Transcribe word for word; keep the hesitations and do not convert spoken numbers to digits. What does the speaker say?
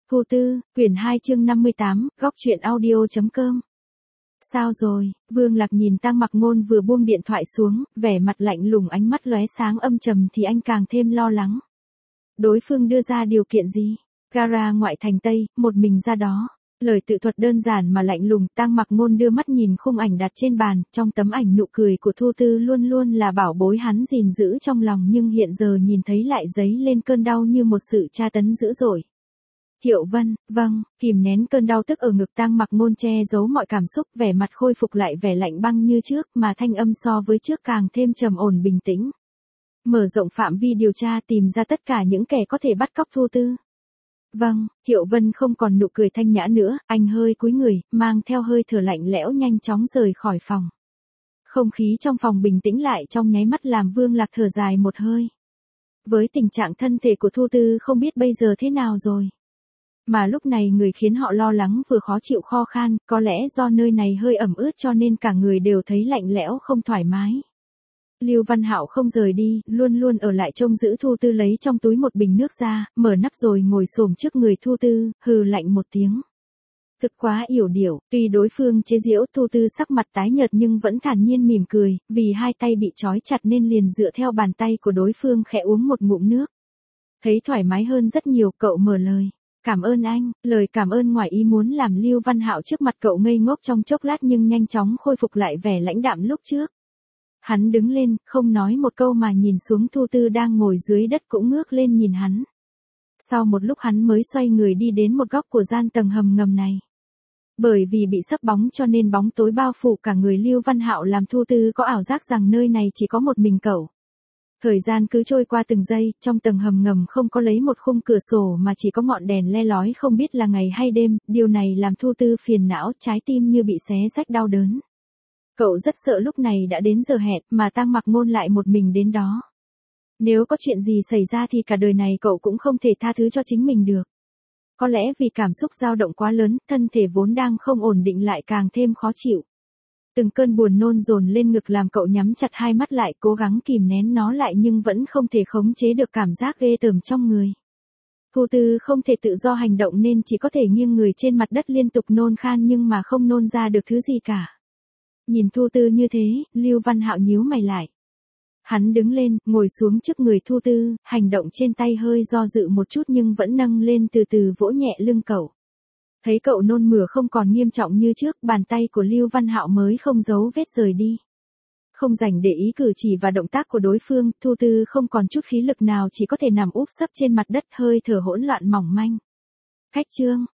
Thu Tư, quyển hai chương năm mươi tám, góc truyện audio.com. Sao rồi? Vương Lạc nhìn Tang Mặc Ngôn vừa buông điện thoại xuống, vẻ mặt lạnh lùng, ánh mắt lóe sáng âm trầm thì anh càng thêm lo lắng. Đối phương đưa ra điều kiện gì? Gara ngoại thành Tây, một mình ra đó. Lời tự thuật đơn giản mà lạnh lùng. Tang Mặc Ngôn đưa mắt nhìn khung ảnh đặt trên bàn, trong tấm ảnh nụ cười của Thu Tư luôn luôn là bảo bối hắn gìn giữ trong lòng, nhưng hiện giờ nhìn thấy lại dấy lên cơn đau như một sự tra tấn dữ dội. Thiệu Vân, vâng, kìm nén cơn đau tức ở ngực, Tang Mặc Ngôn che giấu mọi cảm xúc, vẻ mặt khôi phục lại vẻ lạnh băng như trước, mà thanh âm so với trước càng thêm trầm ổn bình tĩnh. Mở rộng phạm vi điều tra, tìm ra tất cả những kẻ có thể bắt cóc Thu Tư. Vâng, Thiệu Vân không còn nụ cười thanh nhã nữa, anh hơi cúi người, mang theo hơi thở lạnh lẽo nhanh chóng rời khỏi phòng. Không khí trong phòng bình tĩnh lại trong nháy mắt, làm Vương Lạc thở dài một hơi. Với tình trạng thân thể của Thu Tư không biết bây giờ thế nào rồi. Mà lúc này người khiến họ lo lắng vừa khó chịu kho khan, có lẽ do nơi này hơi ẩm ướt cho nên cả người đều thấy lạnh lẽo không thoải mái. Lưu Văn Hạo không rời đi, luôn luôn ở lại trông giữ Thu Tư, lấy trong túi một bình nước ra, mở nắp rồi ngồi xổm trước người Thu Tư, hừ lạnh một tiếng. Thực quá yểu điệu, tuy đối phương chế giễu, Thu Tư sắc mặt tái nhợt nhưng vẫn thản nhiên mỉm cười, vì hai tay bị trói chặt nên liền dựa theo bàn tay của đối phương khẽ uống một ngụm nước. Thấy thoải mái hơn rất nhiều, cậu mở lời. Cảm ơn anh. Lời cảm ơn ngoài ý muốn làm Lưu Văn Hạo trước mặt cậu ngây ngốc trong chốc lát nhưng nhanh chóng khôi phục lại vẻ lãnh đạm lúc trước. Hắn đứng lên, không nói một câu mà nhìn xuống Thu Tư đang ngồi dưới đất cũng ngước lên nhìn hắn. Sau một lúc hắn mới xoay người đi đến một góc của gian tầng hầm ngầm này. Bởi vì bị sấp bóng cho nên bóng tối bao phủ cả người Lưu Văn Hạo, làm Thu Tư có ảo giác rằng nơi này chỉ có một mình cậu. Thời gian cứ trôi qua từng giây, trong tầng hầm ngầm không có lấy một khung cửa sổ mà chỉ có ngọn đèn le lói không biết là ngày hay đêm, điều này làm Thu Tư phiền não, trái tim như bị xé rách đau đớn. Cậu rất sợ lúc này đã đến giờ hẹn mà Tang Mặc Ngôn lại một mình đến đó. Nếu có chuyện gì xảy ra thì cả đời này cậu cũng không thể tha thứ cho chính mình được. Có lẽ vì cảm xúc dao động quá lớn, thân thể vốn đang không ổn định lại càng thêm khó chịu. Từng cơn buồn nôn dồn lên ngực làm cậu nhắm chặt hai mắt lại, cố gắng kìm nén nó lại nhưng vẫn không thể khống chế được cảm giác ghê tởm trong người. Thu Tư không thể tự do hành động nên chỉ có thể nghiêng người trên mặt đất liên tục nôn khan nhưng mà không nôn ra được thứ gì cả. Nhìn Thu Tư như thế, Lưu Văn Hạo nhíu mày lại. Hắn đứng lên, ngồi xuống trước người Thu Tư, hành động trên tay hơi do dự một chút nhưng vẫn nâng lên từ từ vỗ nhẹ lưng cậu. Thấy cậu nôn mửa không còn nghiêm trọng như trước, bàn tay của Lưu Văn Hạo mới không giấu vết rời đi. Không rảnh để ý cử chỉ và động tác của đối phương, Thu Tư không còn chút khí lực nào, chỉ có thể nằm úp sấp trên mặt đất, hơi thở hỗn loạn mỏng manh. Cách chương,